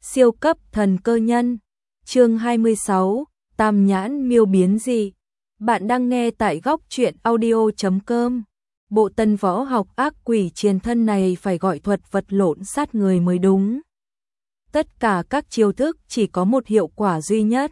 Siêu cấp thần cơ nhân. Chương 26, Tam nhãn miêu biến dị. Bạn đang nghe tại góc truyện audio.com. Bộ tân võ học ác quỷ triền thân này phải gọi thuật vật lộn sát người mới đúng. Tất cả các chiêu thức chỉ có một hiệu quả duy nhất.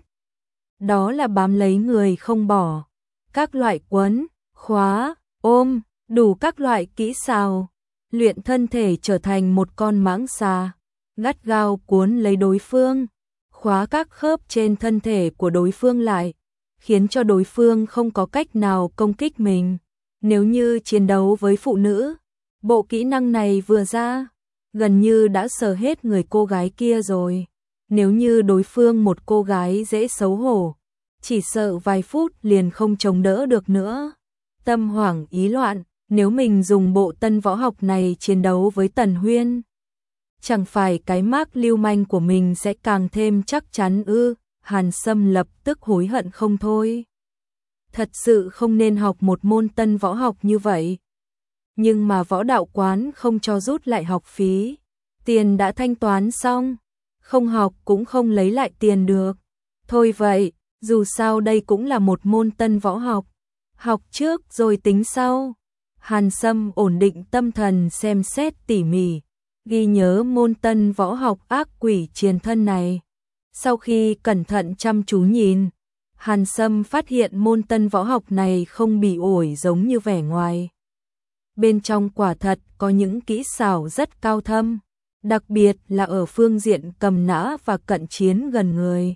Đó là bám lấy người không bỏ. Các loại quấn, khóa, ôm, đủ các loại kỹ xảo. Luyện thân thể trở thành một con mãng xà, gắt gao cuốn lấy đối phương, khóa các khớp trên thân thể của đối phương lại, khiến cho đối phương không có cách nào công kích mình. Nếu như chiến đấu với phụ nữ, bộ kỹ năng này vừa ra, gần như đã sờ hết người cô gái kia rồi. Nếu như đối phương một cô gái dễ xấu hổ, chỉ sợ vài phút liền không chống đỡ được nữa. Tâm hoảng ý loạn, nếu mình dùng bộ tân võ học này chiến đấu với Tần Huyên, chẳng phải cái mác lưu manh của mình sẽ càng thêm chắc chắn ư? Hàn Sâm lập tức hối hận không thôi. Thật sự không nên học một môn tân võ học như vậy. Nhưng mà võ đạo quán không cho rút lại học phí. Tiền đã thanh toán xong, không học cũng không lấy lại tiền được. Thôi vậy, dù sao đây cũng là một môn tân võ học. Học trước rồi tính sau. Hàn Sâm ổn định tâm thần xem xét tỉ mỉ, ghi nhớ môn tân võ học ác quỷ triền thân này. Sau khi cẩn thận chăm chú nhìn, Hàn Sâm phát hiện môn tân võ học này không bị ổi giống như vẻ ngoài. Bên trong quả thật có những kỹ xảo rất cao thâm, đặc biệt là ở phương diện cầm nã và cận chiến gần người.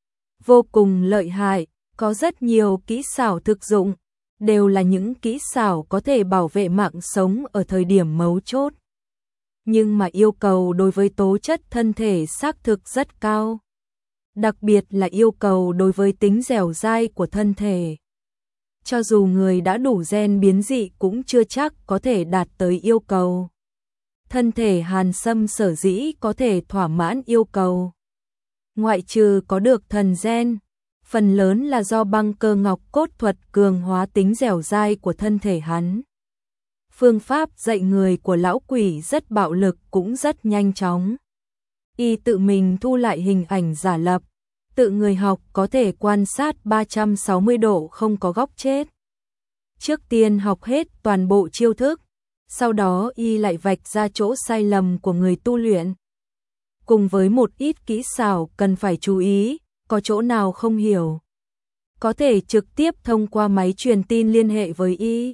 Vô cùng lợi hại, có rất nhiều kỹ xảo thực dụng, đều là những kỹ xảo có thể bảo vệ mạng sống ở thời điểm mấu chốt. Nhưng mà yêu cầu đối với tố chất thân thể xác thực rất cao. Đặc biệt là yêu cầu đối với tính dẻo dai của thân thể. Cho dù người đã đủ gen biến dị cũng chưa chắc có thể đạt tới yêu cầu. Thân thể Hàn Sâm sở dĩ có thể thỏa mãn yêu cầu, ngoại trừ có được thần gen, phần lớn là do băng cơ ngọc cốt thuật cường hóa tính dẻo dai của thân thể hắn. Phương pháp dạy người của lão quỷ rất bạo lực cũng rất nhanh chóng. Y tự mình thu lại hình ảnh giả lập, tự người học có thể quan sát 360 độ không có góc chết. Trước tiên học hết toàn bộ chiêu thức, sau đó Y lại vạch ra chỗ sai lầm của người tu luyện. Cùng với một ít kỹ xảo cần phải chú ý, có chỗ nào không hiểu, có thể trực tiếp thông qua máy truyền tin liên hệ với Y.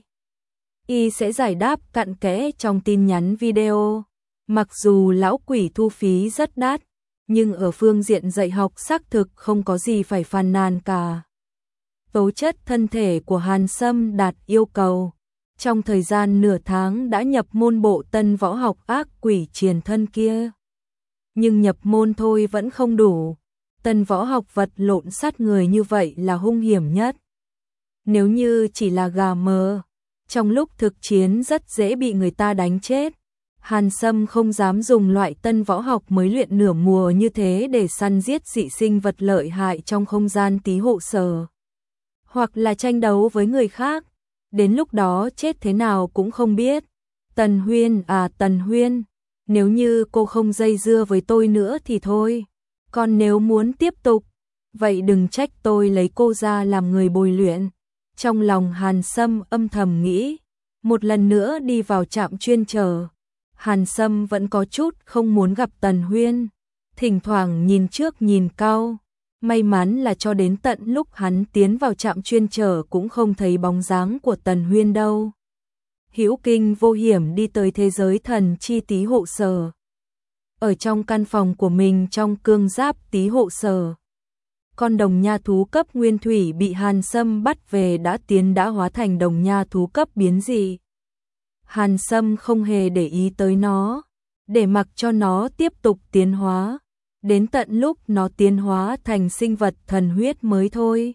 Y sẽ giải đáp cặn kẽ trong tin nhắn video. Mặc dù lão quỷ thu phí rất đắt, nhưng ở phương diện dạy học xác thực không có gì phải phàn nàn cả. Tố chất thân thể của Hàn Sâm đạt yêu cầu. Trong thời gian nửa tháng đã nhập môn bộ tân võ học ác quỷ triền thân kia. Nhưng nhập môn thôi vẫn không đủ. Tân võ học vật lộn sát người như vậy là hung hiểm nhất. Nếu như chỉ là gà mờ, trong lúc thực chiến rất dễ bị người ta đánh chết. Hàn Sâm không dám dùng loại tân võ học mới luyện nửa mùa như thế để săn giết dị sinh vật lợi hại trong không gian tí hộ sở. Hoặc là tranh đấu với người khác, đến lúc đó chết thế nào cũng không biết. Tần Huyên à Tần Huyên, nếu như cô không dây dưa với tôi nữa thì thôi. Còn nếu muốn tiếp tục, vậy đừng trách tôi lấy cô ra làm người bồi luyện. Trong lòng Hàn Sâm âm thầm nghĩ, một lần nữa đi vào trạm chuyên chở. Hàn Sâm vẫn có chút không muốn gặp Tần Huyên, thỉnh thoảng nhìn trước nhìn cau. May mắn là cho đến tận lúc hắn tiến vào trạm chuyên chở cũng không thấy bóng dáng của Tần Huyên đâu. Hữu kinh vô hiểm đi tới thế giới thần chi tí hộ sở. Ở trong căn phòng của mình trong cương giáp tí hộ sở, con đồng nha thú cấp nguyên thủy bị Hàn Sâm bắt về đã hóa thành đồng nha thú cấp biến dị. Hàn Sâm không hề để ý tới nó, để mặc cho nó tiếp tục tiến hóa, đến tận lúc nó tiến hóa thành sinh vật thần huyết mới thôi.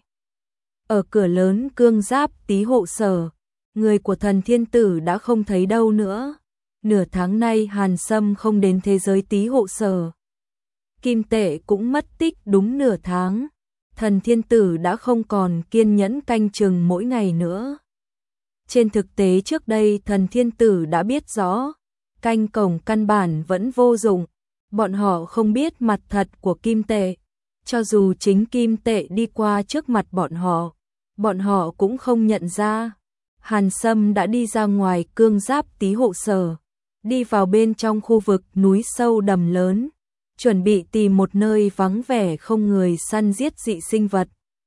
Ở cửa lớn cương giáp tí hộ sở, người của thần thiên tử đã không thấy đâu nữa. Nửa tháng nay Hàn Sâm không đến thế giới tí hộ sở. Kim tệ cũng mất tích đúng nửa tháng. Thần thiên tử đã không còn kiên nhẫn canh chừng mỗi ngày nữa. Trên thực tế trước đây thần thiên tử đã biết rõ, canh cổng căn bản vẫn vô dụng, Bọn họ không biết mặt thật của kim tệ. Cho dù chính kim tệ đi qua trước mặt bọn họ cũng không nhận ra. Hàn Sâm đã đi ra ngoài cương giáp Tý hộ sở, đi vào bên trong khu vực núi sâu đầm lớn, chuẩn bị tìm một nơi vắng vẻ không người săn giết dị sinh vật.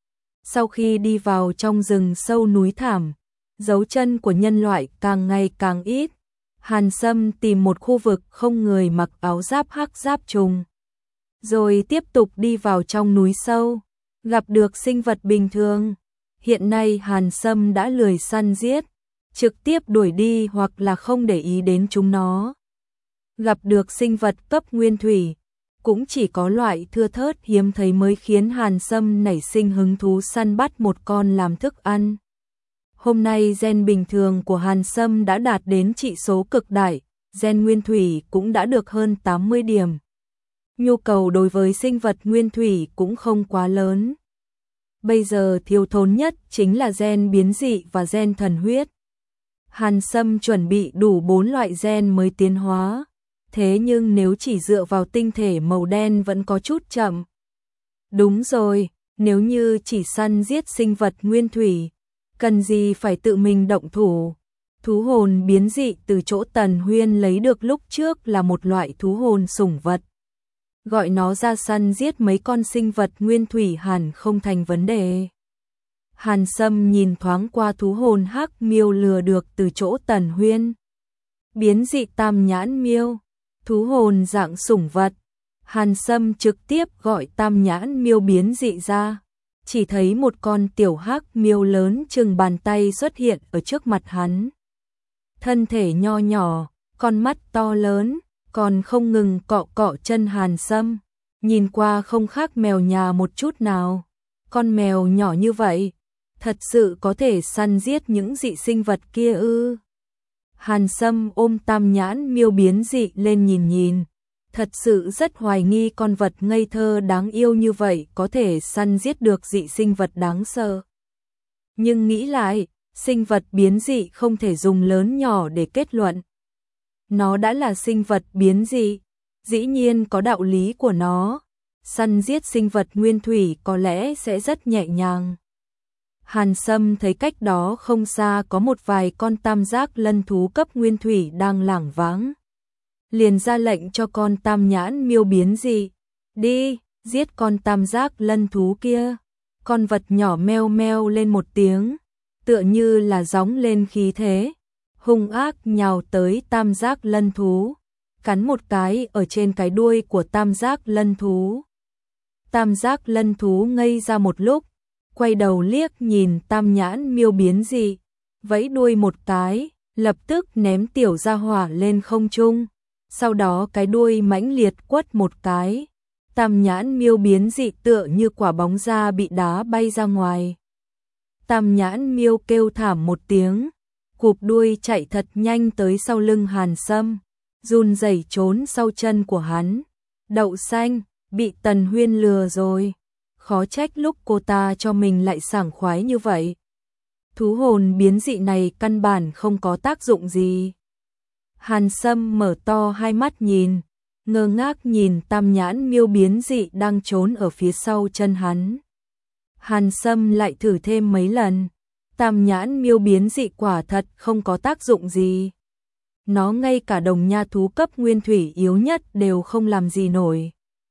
Sau khi đi vào trong rừng sâu núi thảm, dấu chân của nhân loại càng ngày càng ít. Hàn Sâm tìm một khu vực không người mặc áo giáp hắc giáp trùng, rồi tiếp tục đi vào trong núi sâu, gặp được sinh vật bình thường. Hiện nay Hàn Sâm đã lười săn giết, trực tiếp đuổi đi hoặc là không để ý đến chúng nó. Gặp được sinh vật cấp nguyên thủy, cũng chỉ có loại thưa thớt hiếm thấy mới khiến Hàn Sâm nảy sinh hứng thú săn bắt một con làm thức ăn. Hôm nay gen bình thường của Hàn Sâm đã đạt đến trị số cực đại, gen nguyên thủy cũng đã được hơn 80 điểm. Nhu cầu đối với sinh vật nguyên thủy cũng không quá lớn. Bây giờ thiếu thốn nhất chính là gen biến dị và gen thần huyết. Hàn Sâm chuẩn bị đủ 4 loại gen mới tiến hóa. Thế nhưng nếu chỉ dựa vào tinh thể màu đen vẫn có chút chậm. Đúng rồi, nếu như chỉ săn giết sinh vật nguyên thủy, cần gì phải tự mình động thủ. Thú hồn biến dị từ chỗ Tần Huyên lấy được lúc trước là một loại thú hồn sủng vật. Gọi nó ra săn giết mấy con sinh vật nguyên thủy hẳn không thành vấn đề. Hàn Sâm nhìn thoáng qua thú hồn hắc miêu lừa được từ chỗ Tần Huyên. Biến dị tam nhãn miêu, thú hồn dạng sủng vật. Hàn Sâm trực tiếp gọi tam nhãn miêu biến dị ra. Chỉ thấy một con tiểu hắc miêu lớn chừng bàn tay xuất hiện ở trước mặt hắn. Thân thể nho nhỏ, con mắt to lớn, còn không ngừng cọ cọ chân Hàn Sâm. Nhìn qua không khác mèo nhà một chút nào. Con mèo nhỏ như vậy, thật sự có thể săn giết những dị sinh vật kia ư? Hàn Sâm ôm tam nhãn miêu biến dị lên nhìn. Thật sự rất hoài nghi con vật ngây thơ đáng yêu như vậy có thể săn giết được dị sinh vật đáng sợ. Nhưng nghĩ lại, sinh vật biến dị không thể dùng lớn nhỏ để kết luận. Nó đã là sinh vật biến dị, dĩ nhiên có đạo lý của nó. Săn giết sinh vật nguyên thủy có lẽ sẽ rất nhẹ nhàng. Hàn Sâm thấy cách đó không xa có một vài con tam giác lân thú cấp nguyên thủy đang lảng váng. Liền ra lệnh cho con tam nhãn miêu biến dị. Đi, giết con tam giác lân thú kia. Con vật nhỏ meo meo lên một tiếng, tựa như là gióng lên khí thế. Hung ác nhào tới tam giác lân thú, cắn một cái ở trên cái đuôi của tam giác lân thú. Tam giác lân thú ngây ra một lúc, quay đầu liếc nhìn tam nhãn miêu biến dị, vẫy đuôi một cái, lập tức ném tiểu gia hỏa lên không trung. Sau đó cái đuôi mãnh liệt quất một cái, tam nhãn miêu biến dị tựa như quả bóng ra bị đá bay ra ngoài. Tam nhãn miêu kêu thảm một tiếng, cụp đuôi chạy thật nhanh tới sau lưng Hàn Sâm, run rẩy trốn sau chân của hắn. Đậu xanh, bị Tần Huyên lừa rồi. Khó trách lúc cô ta cho mình lại sảng khoái như vậy. Thú hồn biến dị này căn bản không có tác dụng gì. Hàn Sâm mở to hai mắt nhìn, ngơ ngác nhìn tam nhãn miêu biến dị đang trốn ở phía sau chân hắn. Hàn Sâm lại thử thêm mấy lần, tam nhãn miêu biến dị quả thật không có tác dụng gì. Nó ngay cả đồng nha thú cấp nguyên thủy yếu nhất đều không làm gì nổi.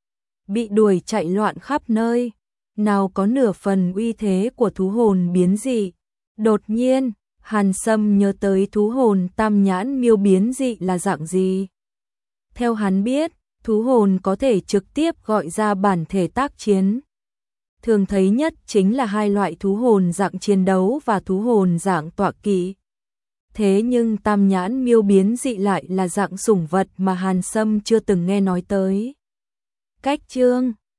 Bị đuổi chạy loạn khắp nơi, nào có nửa phần uy thế của thú hồn biến dị. Đột nhiên, Hàn Sâm nhớ tới thú hồn tam nhãn miêu biến dị là dạng gì. Theo hắn biết, thú hồn có thể trực tiếp gọi ra bản thể tác chiến. Thường thấy nhất chính là hai loại thú hồn dạng chiến đấu và thú hồn dạng tọa kỵ. Thế nhưng tam nhãn miêu biến dị lại là dạng sủng vật mà Hàn Sâm chưa từng nghe nói tới. Cách chương